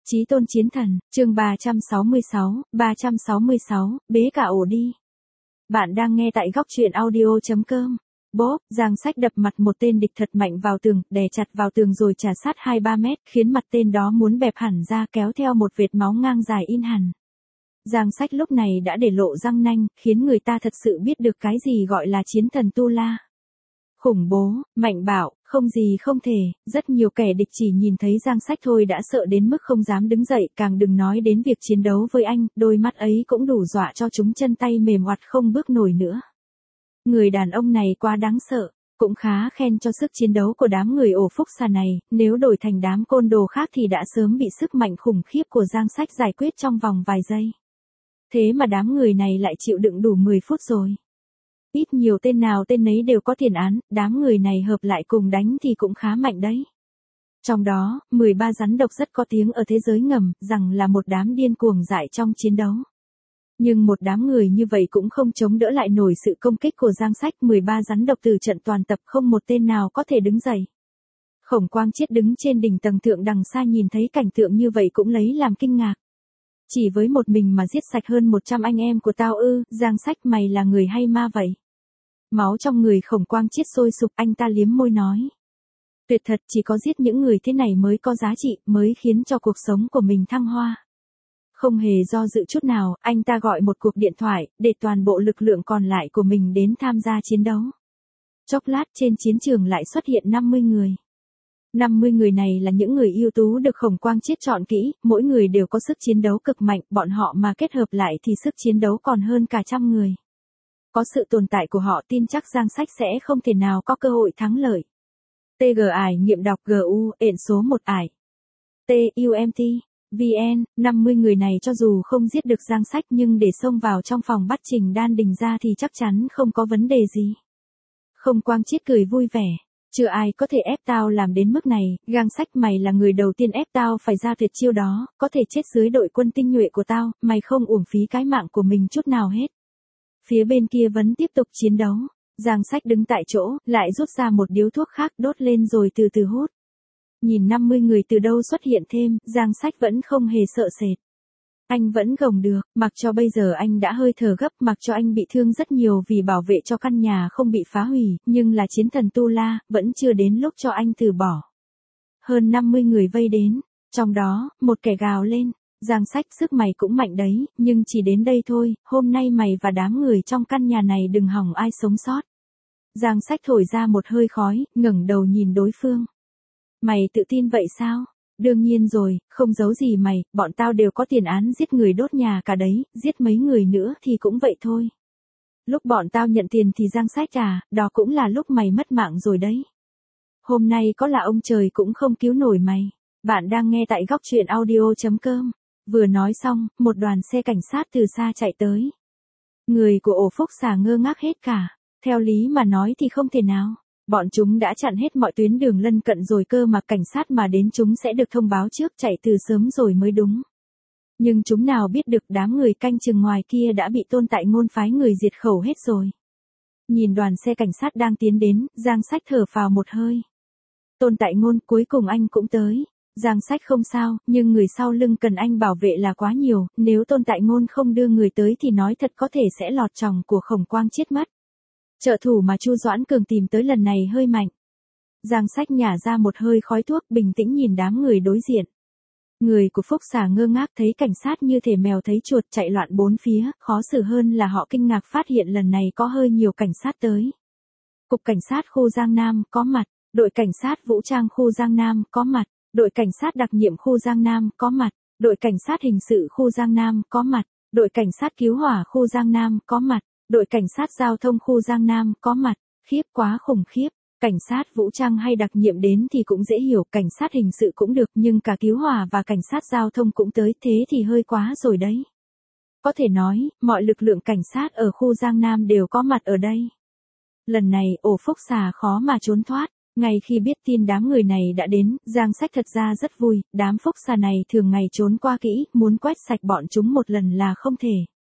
Chí tôn chiến thần, chương 366, bế cả ổ đi. Bạn đang nghe tại góc truyện audio.com. Bốp, Giang Sách đập mặt một tên địch thật mạnh vào tường, đè chặt vào tường rồi trả sát 2-3 mét, khiến mặt tên đó muốn bẹp hẳn ra, kéo theo một vệt máu ngang dài in hẳn. Giang Sách lúc này đã để lộ răng nanh, khiến người ta thật sự biết được cái gì gọi là chiến thần Tu La. Khủng bố, mạnh bạo, không gì không thể, rất nhiều kẻ địch chỉ nhìn thấy Giang Sách thôi đã sợ đến mức không dám đứng dậy, càng đừng nói đến việc chiến đấu với anh, đôi mắt ấy cũng đủ dọa cho chúng chân tay mềm oặt không bước nổi nữa. Người đàn ông này quá đáng sợ, cũng khá khen cho sức chiến đấu của đám người ổ phúc xà này, nếu đổi thành đám côn đồ khác thì đã sớm bị sức mạnh khủng khiếp của Giang Sách giải quyết trong vòng vài giây. Thế mà đám người này lại chịu đựng đủ 10 phút rồi. Ít nhiều tên nào tên nấy đều có tiền án, đám người này hợp lại cùng đánh thì cũng khá mạnh đấy. Trong đó, 13 rắn độc rất có tiếng ở thế giới ngầm, rằng là một đám điên cuồng dại trong chiến đấu. Nhưng một đám người như vậy cũng không chống đỡ lại nổi sự công kích của Giang Sách, 13 rắn độc từ trận toàn tập không một tên nào có thể đứng dậy. Khổng Quang Chiết đứng trên đỉnh tầng thượng đằng xa nhìn thấy cảnh tượng như vậy cũng lấy làm kinh ngạc. Chỉ với một mình mà giết sạch hơn 100 anh em của tao ư? Giang Sách, mày là người hay ma vậy? Máu trong người Khổng Quang Chiết sôi sục, anh ta liếm môi nói. Tuyệt thật, chỉ có giết những người thế này mới có giá trị, mới khiến cho cuộc sống của mình thăng hoa. Không hề do dự chút nào, anh ta gọi một cuộc điện thoại, để toàn bộ lực lượng còn lại của mình đến tham gia chiến đấu. Chốc lát trên chiến trường lại xuất hiện 50 người. 50 người này là những người ưu tú được Khổng Quang Chiết chọn kỹ, mỗi người đều có sức chiến đấu cực mạnh, bọn họ mà kết hợp lại thì sức chiến đấu còn hơn cả trăm người. Có sự tồn tại của họ tin chắc Giang Sách sẽ không thể nào có cơ hội thắng lợi. TG ải nghiệm đọc GU, ện số 1 ải. TUMT, VN, 50 người này cho dù không giết được Giang Sách nhưng để xông vào trong phòng bắt Trình Đan Đình ra thì chắc chắn không có vấn đề gì. Khổng Quang Chiết cười vui vẻ. Chưa ai có thể ép tao làm đến mức này, Giang Sách, mày là người đầu tiên ép tao phải ra tuyệt chiêu đó, có thể chết dưới đội quân tinh nhuệ của tao, mày không uổng phí cái mạng của mình chút nào hết. Phía bên kia vẫn tiếp tục chiến đấu, Giang Sách đứng tại chỗ, lại rút ra một điếu thuốc khác đốt lên rồi từ từ hút. Nhìn 50 người từ đâu xuất hiện thêm, Giang Sách vẫn không hề sợ sệt. Anh vẫn gồng được, mặc cho bây giờ anh đã hơi thở gấp, mặc cho anh bị thương rất nhiều vì bảo vệ cho căn nhà không bị phá hủy, nhưng là chiến thần Tu La, vẫn chưa đến lúc cho anh từ bỏ. Hơn 50 người vây đến, trong đó, một kẻ gào lên, Giang Sách, sức mày cũng mạnh đấy, nhưng chỉ đến đây thôi, hôm nay mày và đám người trong căn nhà này đừng hỏng ai sống sót. Giang Sách thổi ra một hơi khói, ngẩng đầu nhìn đối phương. Mày tự tin vậy sao? Đương nhiên rồi, không giấu gì mày, bọn tao đều có tiền án giết người đốt nhà cả đấy, giết mấy người nữa thì cũng vậy thôi. Lúc bọn tao nhận tiền thì Giang Sách đó cũng là lúc mày mất mạng rồi đấy. Hôm nay có là ông trời cũng không cứu nổi mày. Bạn đang nghe tại góc truyện audio.com. Vừa nói xong, một đoàn xe cảnh sát từ xa chạy tới. Người của ổ phúc xà ngơ ngác hết cả. Theo lý mà nói thì không thể nào. Bọn chúng đã chặn hết mọi tuyến đường lân cận rồi cơ mà, cảnh sát mà đến chúng sẽ được thông báo trước, chạy từ sớm rồi mới đúng. Nhưng chúng nào biết được đám người canh chừng ngoài kia đã bị Tôn Tại Ngôn phái người diệt khẩu hết rồi. Nhìn đoàn xe cảnh sát đang tiến đến, Giang Sách thở phào một hơi. Tôn Tại Ngôn, cuối cùng anh cũng tới. Giang Sách, không sao, nhưng người sau lưng cần anh bảo vệ là quá nhiều, nếu Tôn Tại Ngôn không đưa người tới thì nói thật có thể sẽ lọt tròng của Khổng Quang Chiết mất. Trợ thủ mà Chu Doãn Cường tìm tới lần này hơi mạnh. Giang Sách nhả ra một hơi khói thuốc, bình tĩnh nhìn đám người đối diện. Người của phúc xà ngơ ngác thấy cảnh sát như thể mèo thấy chuột, chạy loạn bốn phía, khó xử hơn là họ kinh ngạc phát hiện lần này có hơi nhiều cảnh sát tới. Cục cảnh sát khu Giang Nam có mặt, đội cảnh sát vũ trang khu Giang Nam có mặt, đội cảnh sát đặc nhiệm khu Giang Nam có mặt, đội cảnh sát hình sự khu Giang Nam có mặt, đội cảnh sát cứu hỏa khu Giang Nam có mặt, đội cảnh sát giao thông khu Giang Nam có mặt. Khiếp, quá khủng khiếp. Cảnh sát vũ trang hay đặc nhiệm đến thì cũng dễ hiểu, cảnh sát hình sự cũng được, nhưng cả cứu hỏa và cảnh sát giao thông cũng tới, thế thì hơi quá rồi đấy. Có thể nói, mọi lực lượng cảnh sát ở khu Giang Nam đều có mặt ở đây. Lần này, ổ phúc xà khó mà trốn thoát. Ngay khi biết tin đám người này đã đến, Giang Sách thật ra rất vui, đám phúc xà này thường ngày trốn qua kỹ, muốn quét sạch bọn chúng một lần là không thể.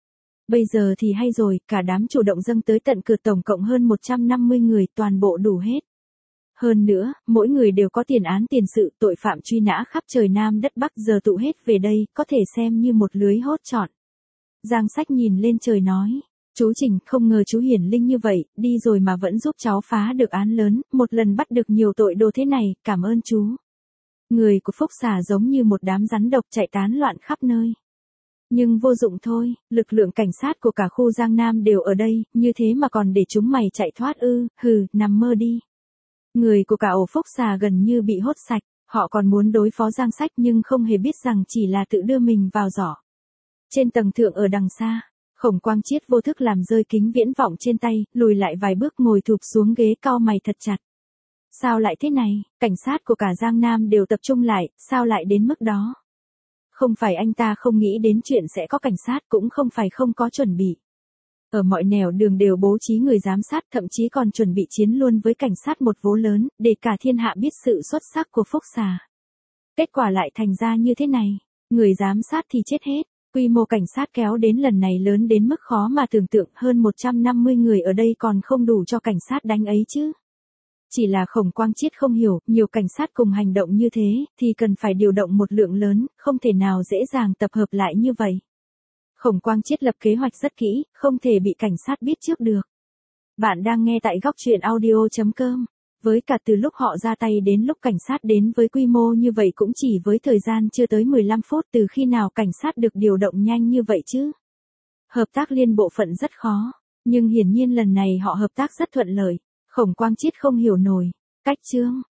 Bây giờ thì hay rồi, cả đám chủ động dâng tới tận cửa, tổng cộng hơn 150 người, toàn bộ đủ hết. Hơn nữa, mỗi người đều có tiền án tiền sự, tội phạm truy nã khắp trời Nam đất Bắc giờ tụ hết về đây, có thể xem như một lưới hốt trọn. Giang Sách nhìn lên trời nói. Chú Trình, không ngờ chú hiển linh như vậy, đi rồi mà vẫn giúp cháu phá được án lớn, một lần bắt được nhiều tội đồ thế này, cảm ơn chú. Người của Phúc Xà giống như một đám rắn độc chạy tán loạn khắp nơi. Nhưng vô dụng thôi, lực lượng cảnh sát của cả khu Giang Nam đều ở đây, như thế mà còn để chúng mày chạy thoát ư, hừ, nằm mơ đi. Người của cả ổ Phúc Xà gần như bị hốt sạch, họ còn muốn đối phó Giang Sách nhưng không hề biết rằng chỉ là tự đưa mình vào giỏ. Trên tầng thượng ở đằng xa, Khổng Quang Chiết vô thức làm rơi kính viễn vọng trên tay, lùi lại vài bước ngồi thụp xuống ghế cau mày thật chặt. Sao lại thế này, cảnh sát của cả Giang Nam đều tập trung lại, sao lại đến mức đó? Không phải anh ta không nghĩ đến chuyện sẽ có cảnh sát, cũng không phải không có chuẩn bị. Ở mọi nẻo đường đều bố trí người giám sát, thậm chí còn chuẩn bị chiến luôn với cảnh sát một vố lớn, để cả thiên hạ biết sự xuất sắc của Phúc Xà. Kết quả lại thành ra như thế này, người giám sát thì chết hết. Quy mô cảnh sát kéo đến lần này lớn đến mức khó mà tưởng tượng, hơn 150 người ở đây còn không đủ cho cảnh sát đánh ấy chứ. Chỉ là Khổng Quang Chiết không hiểu, nhiều cảnh sát cùng hành động như thế, thì cần phải điều động một lượng lớn, không thể nào dễ dàng tập hợp lại như vậy. Khổng Quang Chiết lập kế hoạch rất kỹ, không thể bị cảnh sát biết trước được. Bạn đang nghe tại góc truyện audio.com. Với cả từ lúc họ ra tay đến lúc cảnh sát đến với quy mô như vậy cũng chỉ với thời gian chưa tới 15 phút, từ khi nào cảnh sát được điều động nhanh như vậy chứ? Hợp tác liên bộ phận rất khó, nhưng hiển nhiên lần này họ hợp tác rất thuận lợi. Khổng Quang Chiết không hiểu nổi. Cách chương